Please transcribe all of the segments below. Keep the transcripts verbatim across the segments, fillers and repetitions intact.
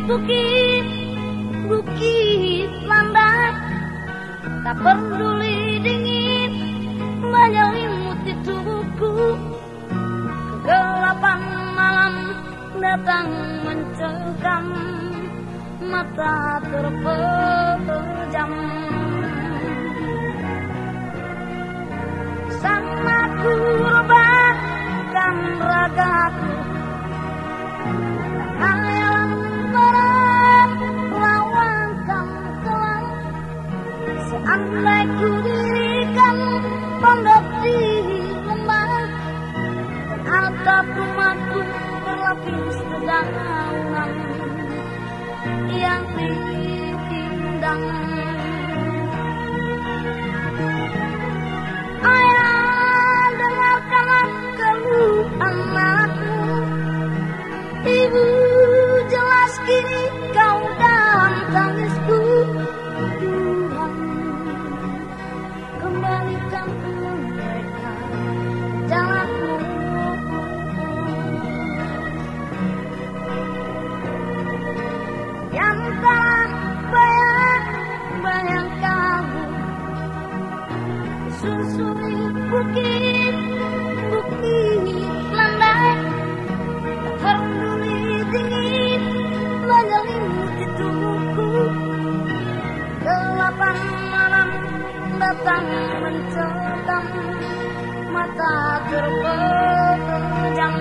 bukit, bukit landai, tak peduli dingin menyelimuti tubuhku. Kegelapan malam datang mencekam, mata terpejam. Sana ku rebahkan ragaku, hayalan merawangkan kelam. Seandai ku dirikan pondok di lembah, atap rumahku berlapis dedaunan yang rindang. Ayah, dengarkanlah keluhan anakmu. Ibu, jelas kini kau dalam tangisku. Tuhan, kembalikan mereka jalanmu. Yang telah bayang-bayang kamu, susuri bukit, bukit landai, tak peduli dingin menyelimuti tubuhku. Gelapan malam datang mencekam, mata terpejam.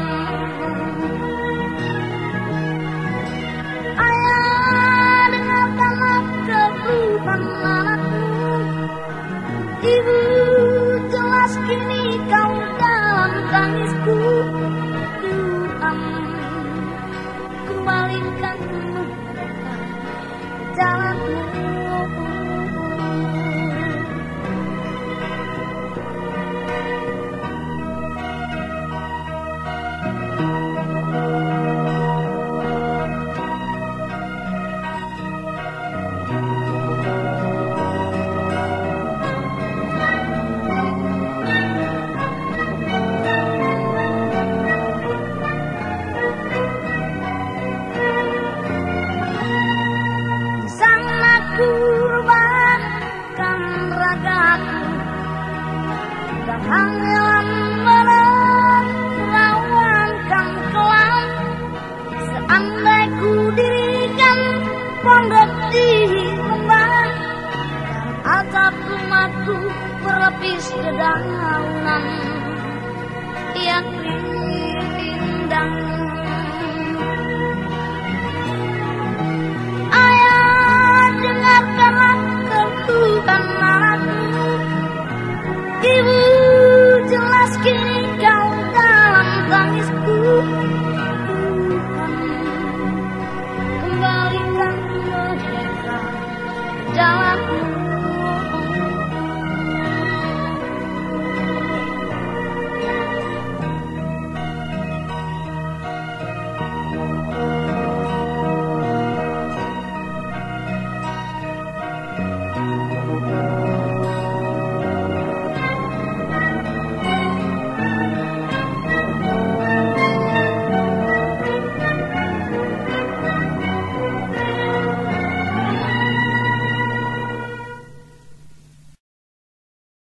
Ayah, dengarkanlah keluhan anakmu. Ibu, jelas kini kau dalam tangisku. Tuhan, kembalikan mereka jalanmu. Kurbankan ragaku dan hanyalah merawangkan kelam. Seandai ku dirikan pondok di lembah, atap rumahku berlapis dedaunan yang rindang. Dengarkanlah keluhan anakmu. Ibu, jelas kini